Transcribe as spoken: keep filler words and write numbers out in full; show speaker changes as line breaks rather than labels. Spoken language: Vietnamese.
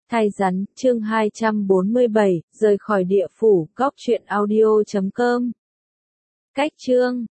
Thai rắn, chương hai trăm bốn mươi bảy, rời khỏi địa phủ, góc truyện audio chấm com. Cách chương